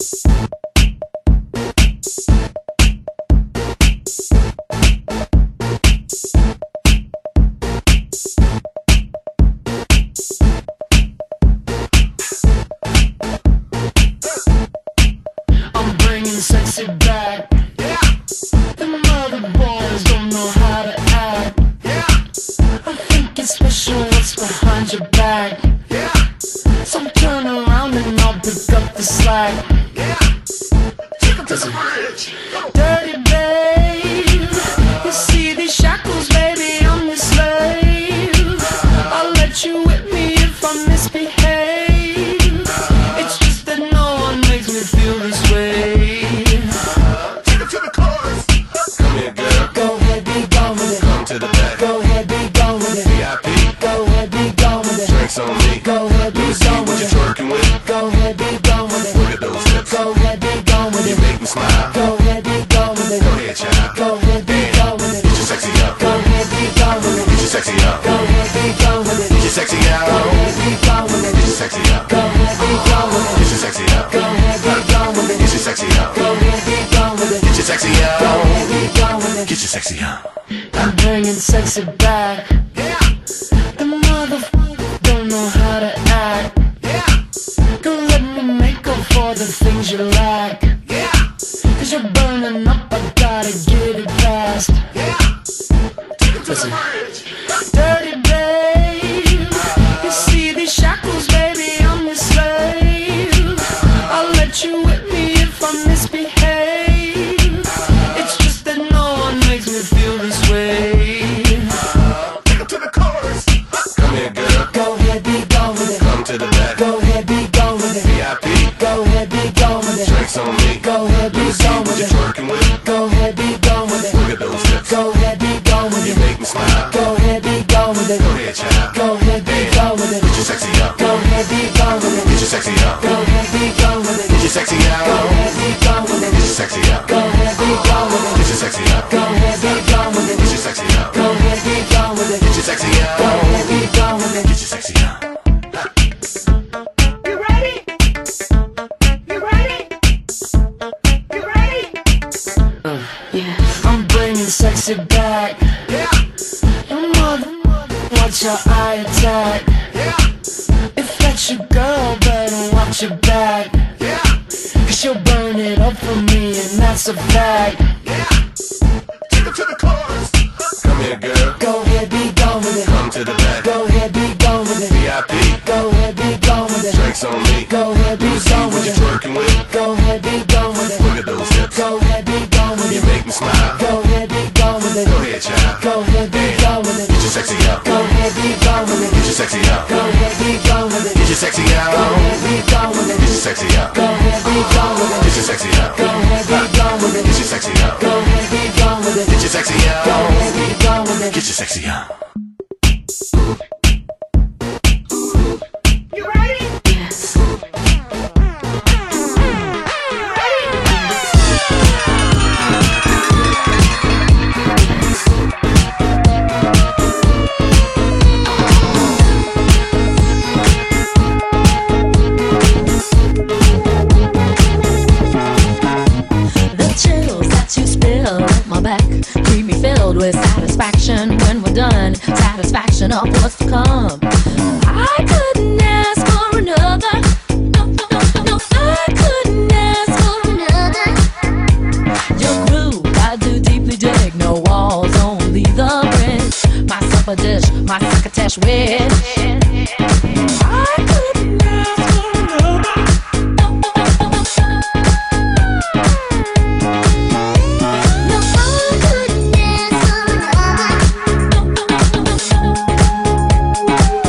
Sexy back. Yeah. The mother boys don't know how to act. Yeah. I think it's special what's behind your back. Yeah. So turn around and I'll pick up the slack. Yeah. Take them to the bridge. Dirty babe, you see these shackles, baby, I'm your slave. I'll let you whip me if I misbehave. It's just that no one makes me feel this way. On me. Go ahead, be gone with it. What you twerking with? Go ahead, be gone with it. Look at those hips. Go ahead, be gone with it. You make me smile. Go ahead, be gone with it. Go ahead, child. Go ahead, be gone with it. Get your sexy up. Go ahead, be gone with it. Get your sexy up. Go ahead, be gone with it. Get your sexy out. Go ahead, be gone with it. Get your sexy up. Go ahead, be gone with it. Get your sexy up. Go ahead, be gone with it. Get your sexy up. Go ahead, be gone with it. Get your sexy up. Go ahead, be gone with it. Get your sexy up. I'm bringing sexy back. Yeah. The motherfucker don't know how to act. Yeah. Don't let me make up for the things you lack. Yeah. Cause you're burning up, I gotta get it fast. Yeah. Listen. Dirty babe, you see these shackles, baby, I'm your slave. I'll let you whip me if I misbehave. It's just that no one makes me feel this way. Take them to the chorus. Come here, girl. Go ahead, be gone with it. Come to the back. Go ahead, be gone with it. VIP. Go ahead, be gone with it. Drinks on me. Go ahead, be gone What with you it. twerking with? Go ahead, be gone with it. Look at those hips. Go ahead, be gone with You it. make me smile. Go ahead, be gone with it. Go ahead, child. Go ahead, be gone with it. Get your sexy up. Go ahead, be gone with it. Get your sexy up. Go ahead, be gone with it. Get your sexy out. Go ahead, be gone with it. Get your sexy up. Go ahead, be gone with it. Get your sexy up. Go ahead, be gone with it. Get your sexy up. Go ahead, be gone with it. Get your sexy up. Go ahead, be gone with it. Get your sexy up. You ready? You ready? You ready? Yeah. I'm bringing sexy back. Yeah. Your mother, watch your eye attack. Yeah. If that's your girl, better watch your back. Yeah. Cause she'll burn it up for me, and that's a fact. Yeah. Take them to the chorus. Come here, girl. Go ahead, be gone with it. Come to the back. Go ahead, be gone with it. VIP. Go ahead, be gone with it. Drinks on me. Go ahead, be gone What with you it. twerking with? Go ahead, be gone with it. Look at those hips. Go ahead, be gone with You it. make me smile. Go ahead, be gone with it. Go ahead, child. Go ahead, be gone with it. Get your sexy up. Go ahead, be gone with it. Get your sexy up. Go ahead, be gone with it. Get your sexy Go out. ahead, be gone with it. Get your sexy up. Go ahead, be gone with it. Get your sexy up. Go ahead, be gone with it. Get your sexy up. Go ahead, be gone with it. Get your sexy Go out. ahead, be gone with it. Get your sexy up. You ready? Yes. The chills that you spill up my back keep me filled with satisfaction when we're done. Satisfaction of what's to come. I couldn't ask for another. No, I couldn't ask for another. Your groove, I do deeply dig. No walls, only the bridge. My supper dish, my succotash wish. I couldn't ask for another. No, I couldn't ask for another.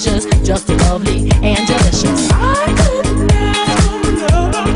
vicious, just lovely and delicious. I couldn't ask for another.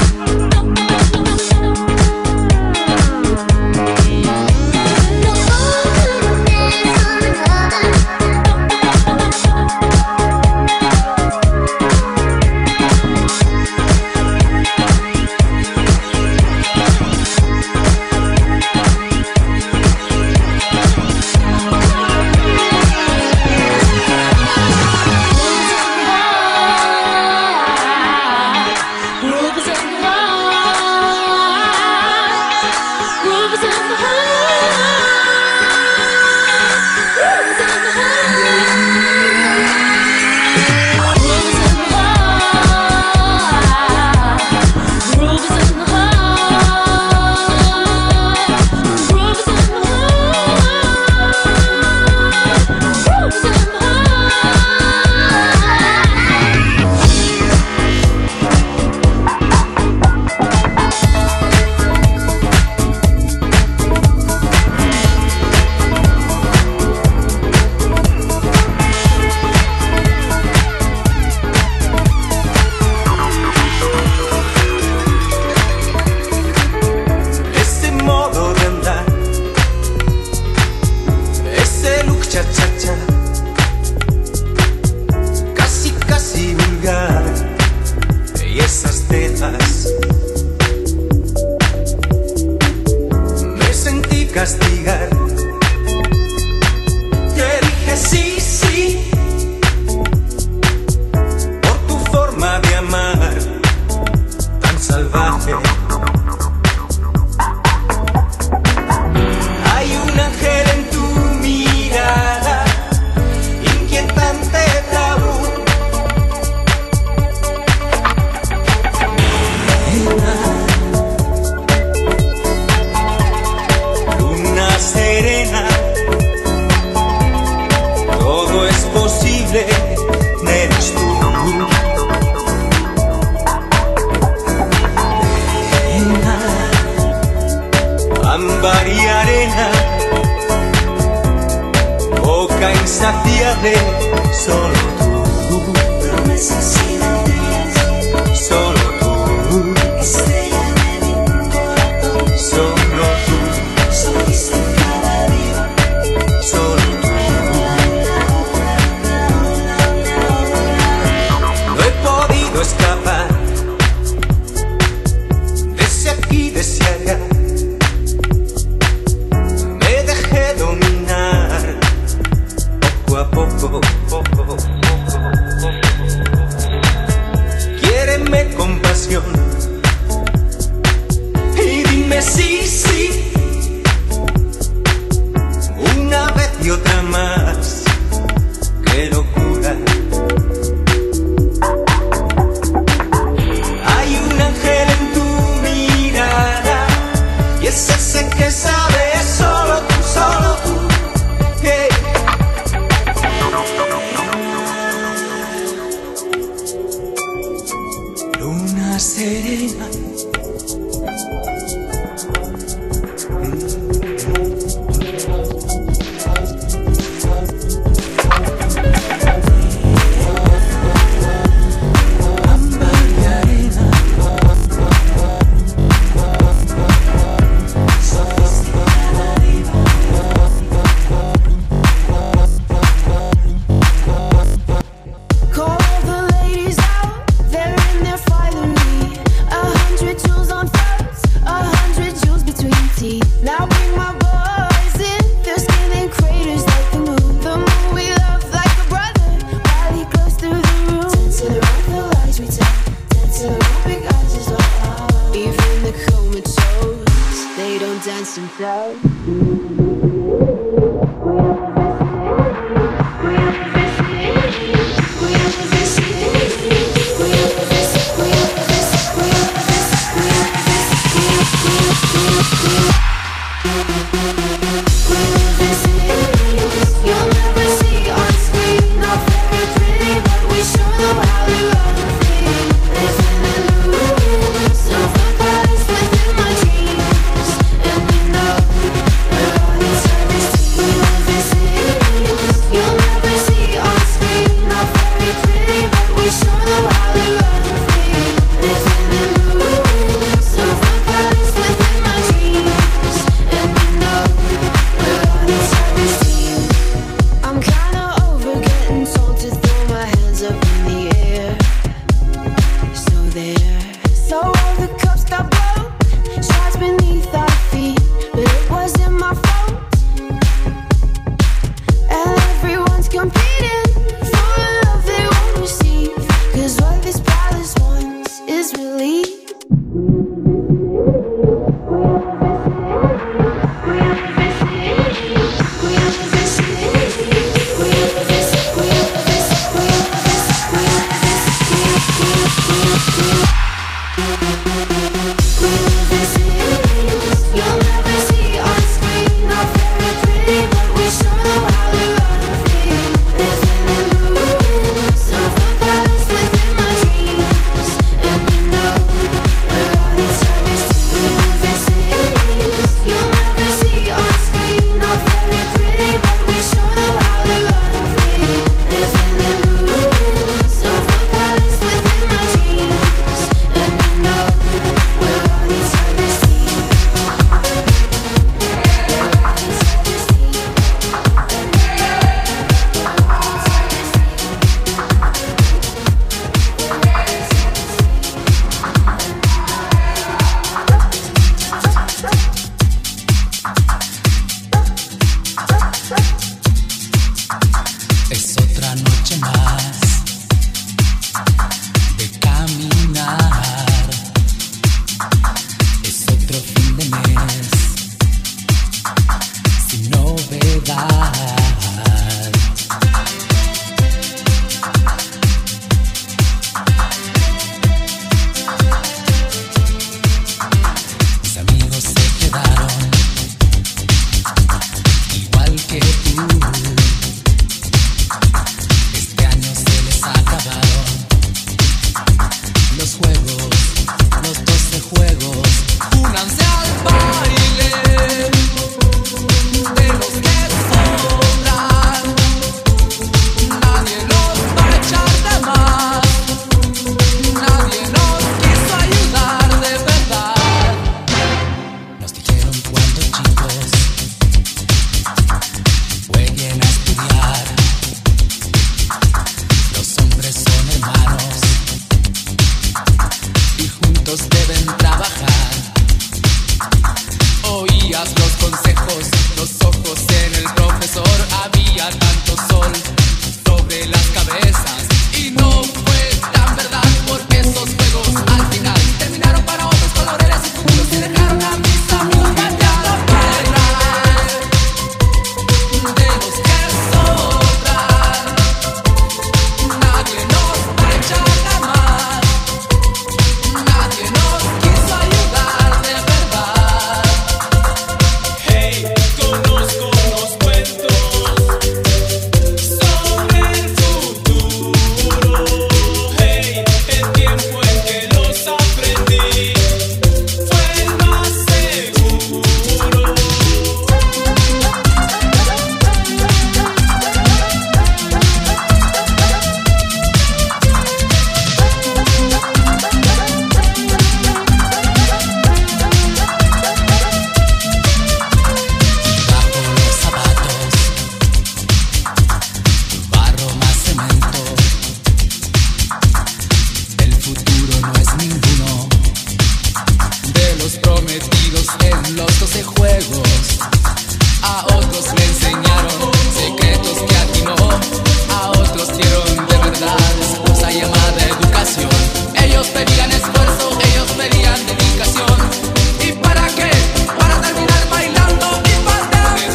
futuro no es ninguno de los prometidos en los 12 juegos. A otros le enseñaron secretos que a ti no, a otros dieron de verdad esa cosa llamada educación. Ellos pedían esfuerzo, ellos pedían dedicación. ¿Y para qué? Para terminar bailando y pasar de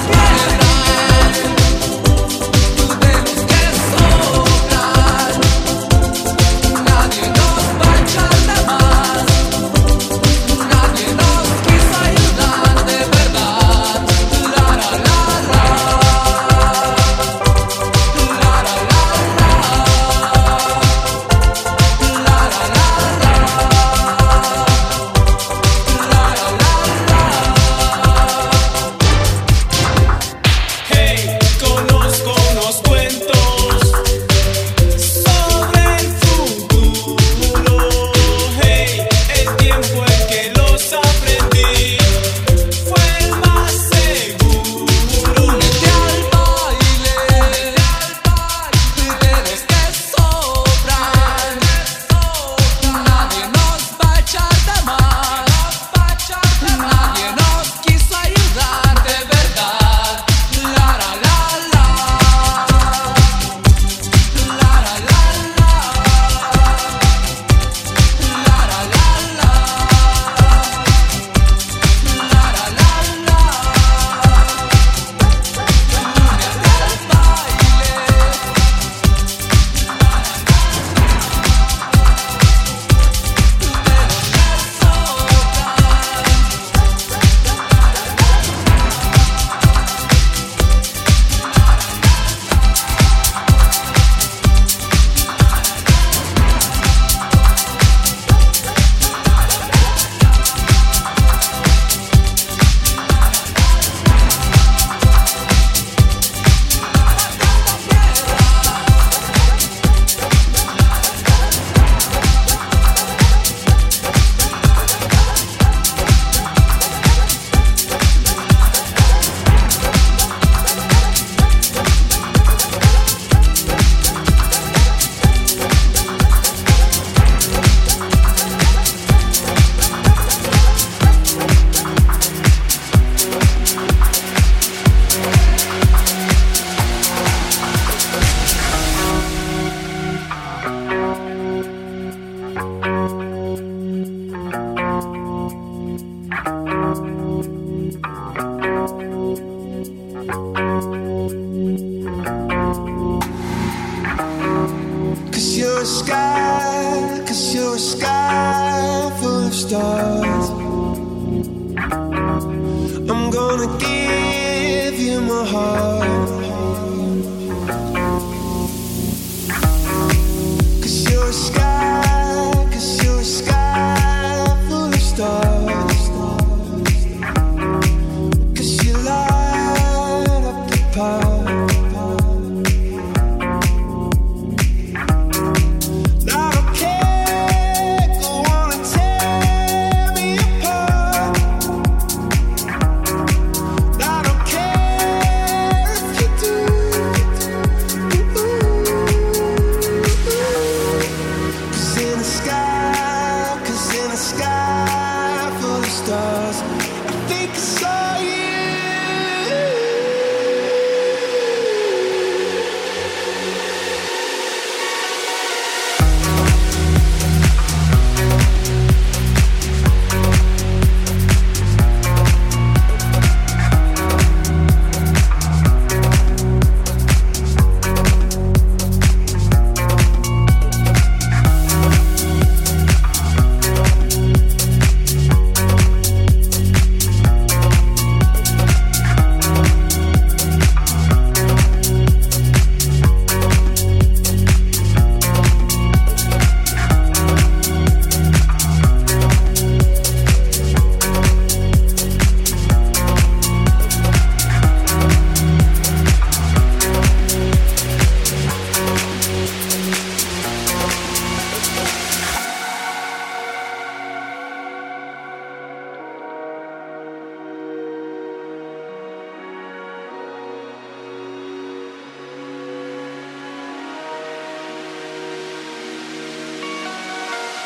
los que sobran. Nadie nos va a echar de más, nadie nos quiso ayudar de verdad. La la la la, la la la la, la la la la, Hey, conozco unos cuentos sobre el futuro. Hey, el tiempo en que los aprendí fue el más seguro. Únete al baile de los que sobran. Nadie nos va a echar de más, nadie nos quiso ayudar de verdad. La la la la, la la la la, la la la la, la la la la. Cause you're a sky full of stars. I'm gonna give you my heart. Cause you're a sky full of stars. Cause you light up the path.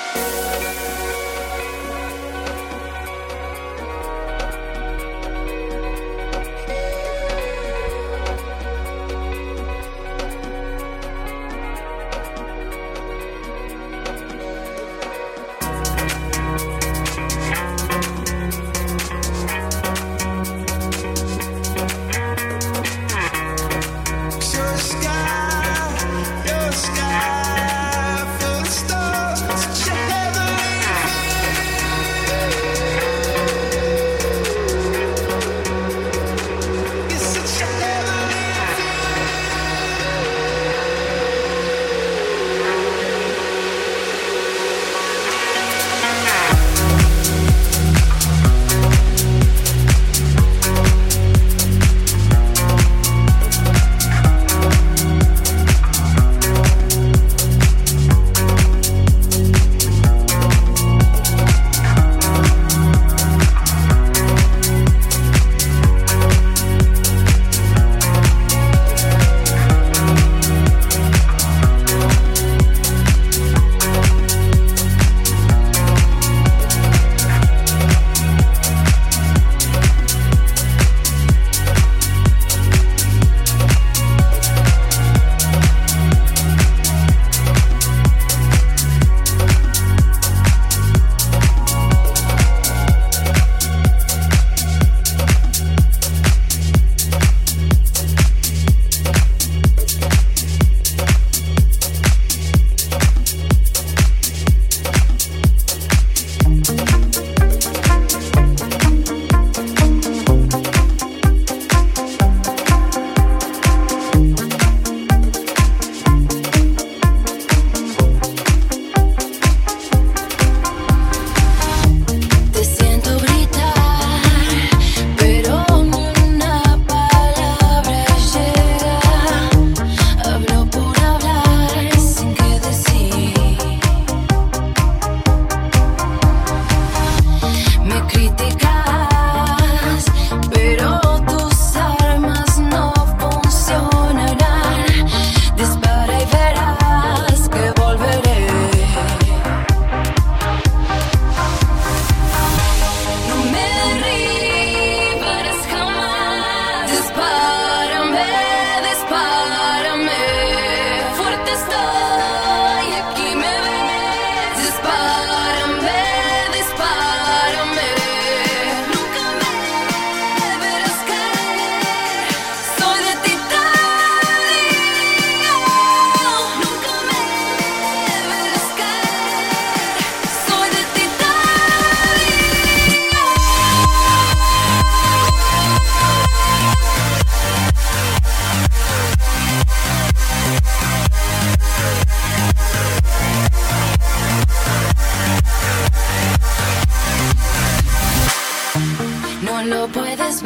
lo puedes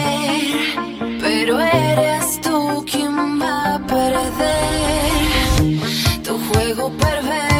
ver, pero eres tú quien va a perder tu juego perverso.